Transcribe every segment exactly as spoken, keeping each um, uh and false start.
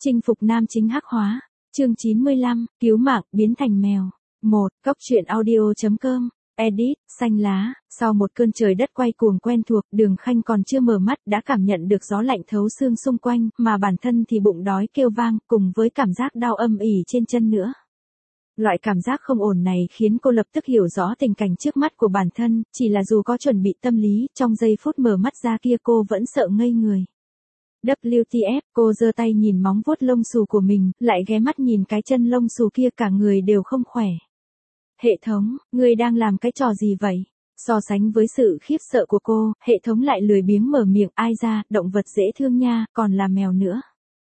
Chinh phục nam chính hắc hóa. Chương chín mươi lăm, cứu mạng, biến thành mèo. một. Cốc truyện audio.com. Edit, xanh lá. Sau một cơn trời đất quay cuồng quen thuộc, Đường Khanh còn chưa mở mắt đã cảm nhận được gió lạnh thấu xương xung quanh, mà bản thân thì bụng đói kêu vang, cùng với cảm giác đau âm ỉ trên chân nữa. Loại cảm giác không ổn này khiến cô lập tức hiểu rõ tình cảnh trước mắt của bản thân, chỉ là dù có chuẩn bị tâm lý, trong giây phút mở mắt ra kia cô vẫn sợ ngây người. vê kép tê ép, cô giơ tay nhìn móng vuốt lông xù của mình, lại ghé mắt nhìn cái chân lông xù kia, cả người đều không khỏe. Hệ thống, ngươi đang làm cái trò gì vậy? So sánh với sự khiếp sợ của cô, hệ thống lại lười biếng mở miệng, ai ra, động vật dễ thương nha, còn là mèo nữa.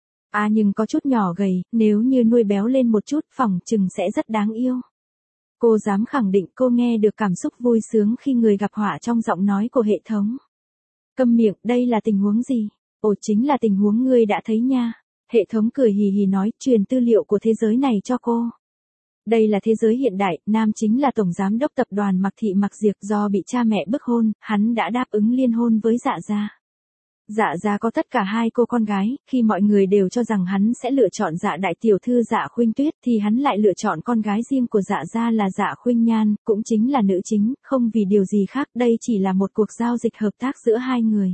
À nhưng có chút nhỏ gầy, nếu như nuôi béo lên một chút, phỏng chừng sẽ rất đáng yêu. Cô dám khẳng định cô nghe được cảm xúc vui sướng khi người gặp họa trong giọng nói của hệ thống. Câm miệng, đây là tình huống gì? Ồ, chính là tình huống ngươi đã thấy nha. Hệ thống cười hì hì nói, truyền tư liệu của thế giới này cho cô. Đây là thế giới hiện đại, nam chính là tổng giám đốc tập đoàn Mạc Thị Mạc Diệp, do bị cha mẹ bức hôn, hắn đã đáp ứng liên hôn với Dạ Gia. Dạ Gia có tất cả hai cô con gái, khi mọi người đều cho rằng hắn sẽ lựa chọn Dạ đại tiểu thư Dạ Khuynh Tuyết thì hắn lại lựa chọn con gái riêng của Dạ Gia là Dạ Khuynh Nhan, cũng chính là nữ chính, không vì điều gì khác, đây chỉ là một cuộc giao dịch hợp tác giữa hai người.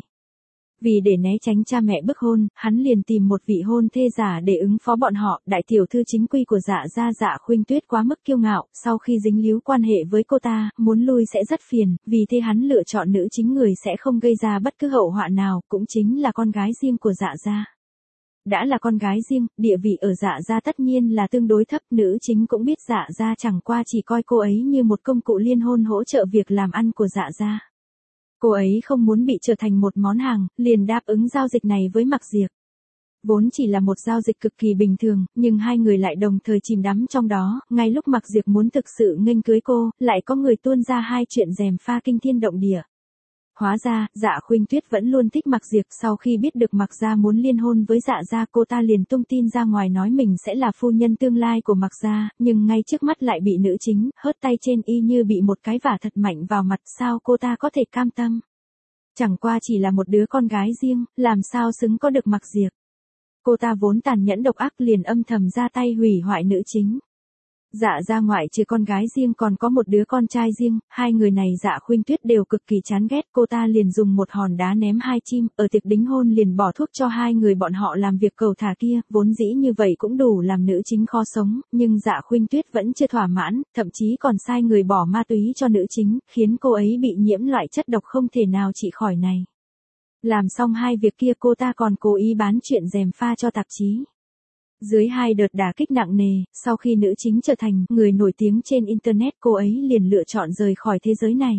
Vì để né tránh cha mẹ bức hôn, hắn liền tìm một vị hôn thê giả để ứng phó bọn họ. Đại tiểu thư chính quy của Dạ Gia Dạ Khuynh Tuyết quá mức kiêu ngạo, sau khi dính líu quan hệ với cô ta, muốn lui sẽ rất phiền, vì thế hắn lựa chọn nữ chính, người sẽ không gây ra bất cứ hậu họa nào, cũng chính là con gái riêng của Dạ Gia. Đã là con gái riêng, địa vị ở Dạ Gia tất nhiên là tương đối thấp, nữ chính cũng biết Dạ Gia chẳng qua chỉ coi cô ấy như một công cụ liên hôn hỗ trợ việc làm ăn của Dạ Gia. Cô ấy không muốn bị trở thành một món hàng, liền đáp ứng giao dịch này với Mạc Diệp. Vốn chỉ là một giao dịch cực kỳ bình thường, nhưng hai người lại đồng thời chìm đắm trong đó, ngay lúc Mạc Diệp muốn thực sự nghênh cưới cô, lại có người tuôn ra hai chuyện gièm pha kinh thiên động địa. Hóa ra, Dạ Khuynh Tuyết vẫn luôn thích Mạc Diệp, sau khi biết được Mạc Gia muốn liên hôn với Dạ Gia, cô ta liền tung tin ra ngoài nói mình sẽ là phu nhân tương lai của Mạc Gia, nhưng ngay trước mắt lại bị nữ chính hớt tay trên y như bị một cái vả thật mạnh vào mặt, sao cô ta có thể cam tâm? Chẳng qua chỉ là một đứa con gái riêng, làm sao xứng có được Mạc Diệp? Cô ta vốn tàn nhẫn độc ác, liền âm thầm ra tay hủy hoại nữ chính. Dạ Gia ngoại trừ con gái riêng còn có một đứa con trai riêng, hai người này Dạ Khuynh Tuyết đều cực kỳ chán ghét, cô ta liền dùng một hòn đá ném hai chim, ở tiệc đính hôn liền bỏ thuốc cho hai người bọn họ làm việc cầu thả kia, vốn dĩ như vậy cũng đủ làm nữ chính khó sống, nhưng Dạ Khuynh Tuyết vẫn chưa thỏa mãn, thậm chí còn sai người bỏ ma túy cho nữ chính, khiến cô ấy bị nhiễm loại chất độc không thể nào trị khỏi này. Làm xong hai việc kia, cô ta còn cố ý bán chuyện gièm pha cho tạp chí. Dưới hai đợt đả kích nặng nề, sau khi nữ chính trở thành người nổi tiếng trên Internet, cô ấy liền lựa chọn rời khỏi thế giới này.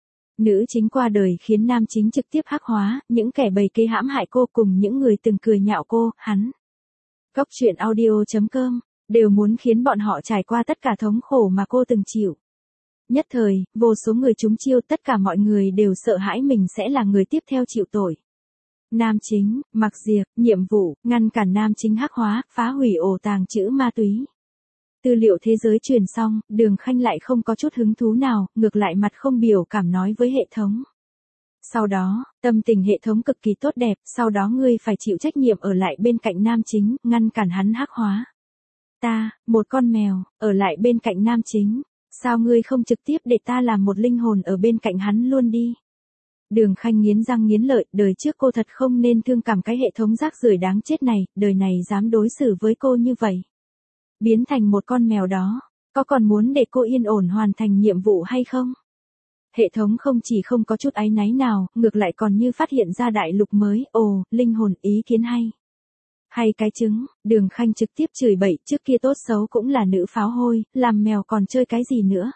Nữ chính qua đời khiến nam chính trực tiếp hắc hóa, những kẻ bày kế hãm hại cô cùng những người từng cười nhạo cô, hắn. Cốc truyện audio.com, đều muốn khiến bọn họ trải qua tất cả thống khổ mà cô từng chịu. Nhất thời, vô số người trúng chiêu, tất cả mọi người đều sợ hãi mình sẽ là người tiếp theo chịu tội. Nam chính, Mạc Diệp, nhiệm vụ, ngăn cản nam chính hắc hóa, phá hủy ổ tàng trữ ma túy. Tư liệu thế giới truyền xong, Đường Khanh lại không có chút hứng thú nào, ngược lại mặt không biểu cảm nói với hệ thống. Sau đó, tâm tình hệ thống cực kỳ tốt đẹp, sau đó ngươi phải chịu trách nhiệm ở lại bên cạnh nam chính, ngăn cản hắn hắc hóa. Ta, một con mèo, ở lại bên cạnh nam chính, sao ngươi không trực tiếp để ta làm một linh hồn ở bên cạnh hắn luôn đi? Đường Khanh nghiến răng nghiến lợi, đời trước cô thật không nên thương cảm cái hệ thống rác rưởi đáng chết này, đời này dám đối xử với cô như vậy. Biến thành một con mèo đó, có còn muốn để cô yên ổn hoàn thành nhiệm vụ hay không? Hệ thống không chỉ không có chút áy náy nào, ngược lại còn như phát hiện ra đại lục mới, ồ, linh hồn, ý kiến hay. Hay cái trứng, Đường Khanh trực tiếp chửi bậy, trước kia tốt xấu cũng là nữ pháo hôi, làm mèo còn chơi cái gì nữa?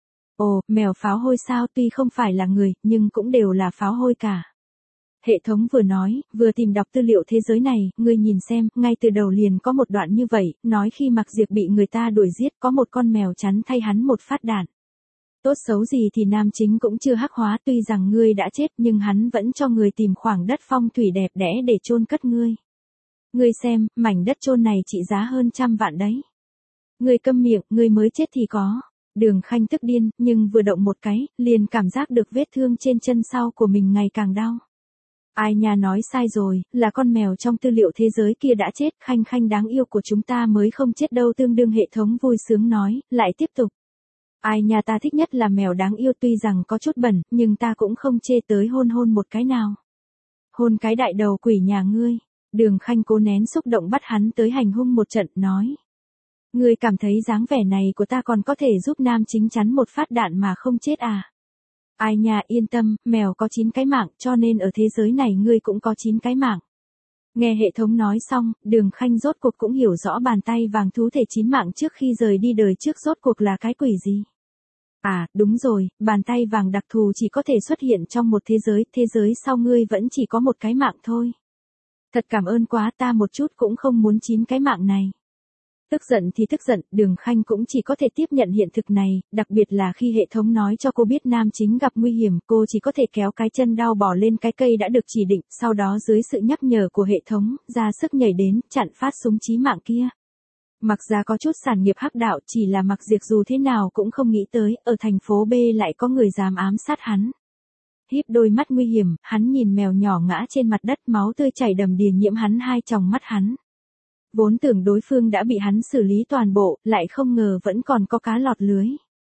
Ồ, mèo pháo hôi sao, tuy không phải là người, nhưng cũng đều là pháo hôi cả. Hệ thống vừa nói, vừa tìm đọc tư liệu thế giới này, ngươi nhìn xem, ngay từ đầu liền có một đoạn như vậy, nói khi Mạc Diệp bị người ta đuổi giết, có một con mèo chắn thay hắn một phát đạn. Tốt xấu gì thì nam chính cũng chưa hắc hóa, tuy rằng ngươi đã chết nhưng hắn vẫn cho người tìm khoảng đất phong thủy đẹp đẽ để chôn cất ngươi. Ngươi xem, mảnh đất chôn này trị giá hơn trăm vạn đấy. Ngươi câm miệng, ngươi mới chết thì có. Đường Khanh tức điên, nhưng vừa động một cái, liền cảm giác được vết thương trên chân sau của mình ngày càng đau. Ai nha nói sai rồi, là con mèo trong tư liệu thế giới kia đã chết, Khanh Khanh đáng yêu của chúng ta mới không chết đâu, tương đương hệ thống vui sướng nói, lại tiếp tục. Ai nha ta thích nhất là mèo đáng yêu, tuy rằng có chút bẩn, nhưng ta cũng không chê tới hôn hôn một cái nào. Hôn cái đại đầu quỷ nhà ngươi. Đường Khanh cố nén xúc động bắt hắn tới hành hung một trận, nói. Ngươi cảm thấy dáng vẻ này của ta còn có thể giúp nam chính chắn một phát đạn mà không chết à? Ai nha yên tâm, mèo có chín cái mạng, cho nên ở thế giới này ngươi cũng có chín cái mạng. Nghe hệ thống nói xong, Đường Khanh rốt cuộc cũng hiểu rõ bàn tay vàng thú thể chín mạng trước khi rời đi đời trước rốt cuộc là cái quỷ gì. À, đúng rồi, bàn tay vàng đặc thù chỉ có thể xuất hiện trong một thế giới, thế giới sau ngươi vẫn chỉ có một cái mạng thôi. Thật cảm ơn quá, ta một chút cũng không muốn chín cái mạng này. Tức giận thì tức giận, Đường Khanh cũng chỉ có thể tiếp nhận hiện thực này, đặc biệt là khi hệ thống nói cho cô biết nam chính gặp nguy hiểm, cô chỉ có thể kéo cái chân đau bỏ lên cái cây đã được chỉ định, sau đó dưới sự nhắc nhở của hệ thống, ra sức nhảy đến, chặn phát súng chí mạng kia. Mặc ra có chút sản nghiệp hắc đạo, chỉ là Mặc Diệp dù thế nào cũng không nghĩ tới, ở thành phố B lại có người dám ám sát hắn. Híp đôi mắt nguy hiểm, hắn nhìn mèo nhỏ ngã trên mặt đất, máu tươi chảy đầm đìa nhiễm hắn hai tròng mắt hắn. Vốn tưởng đối phương đã bị hắn xử lý toàn bộ, lại không ngờ vẫn còn có cá lọt lưới.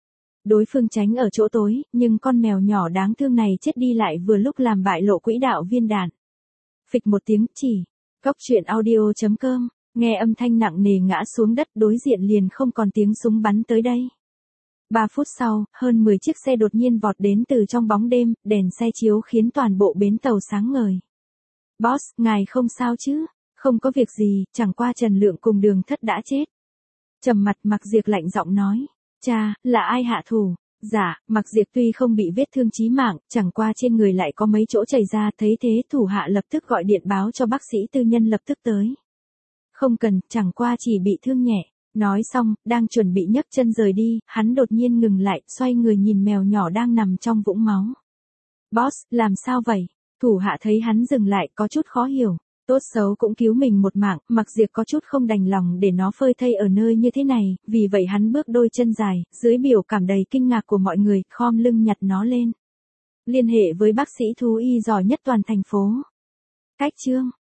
Đối phương tránh ở chỗ tối, nhưng con mèo nhỏ đáng thương này chết đi lại vừa lúc làm bại lộ quỹ đạo viên đạn. Phịch một tiếng chỉ, Cóc truyện audio chấm com, nghe âm thanh nặng nề ngã xuống đất, đối diện liền không còn tiếng súng bắn tới đây. Ba phút sau, hơn mười chiếc xe đột nhiên vọt đến từ trong bóng đêm, đèn xe chiếu khiến toàn bộ bến tàu sáng ngời. Boss, ngài không sao chứ? Không có việc gì, chẳng qua Trần Lượng cùng Đường Thất đã chết. Trầm mặt Mặc Diệp lạnh giọng nói. Cha, là ai hạ thủ? Dạ, Mặc Diệp tuy không bị vết thương chí mạng, chẳng qua trên người lại có mấy chỗ chảy ra, thấy thế thủ hạ lập tức gọi điện báo cho bác sĩ tư nhân lập tức tới. Không cần, chẳng qua chỉ bị thương nhẹ. Nói xong, đang chuẩn bị nhấc chân rời đi, hắn đột nhiên ngừng lại, xoay người nhìn mèo nhỏ đang nằm trong vũng máu. Boss, làm sao vậy? Thủ hạ thấy hắn dừng lại, có chút khó hiểu. Tốt xấu cũng cứu mình một mạng, Mặc Diệp có chút không đành lòng để nó phơi thây ở nơi như thế này, vì vậy hắn bước đôi chân dài, dưới biểu cảm đầy kinh ngạc của mọi người, khom lưng nhặt nó lên. Liên hệ với bác sĩ thú y giỏi nhất toàn thành phố. Cách chương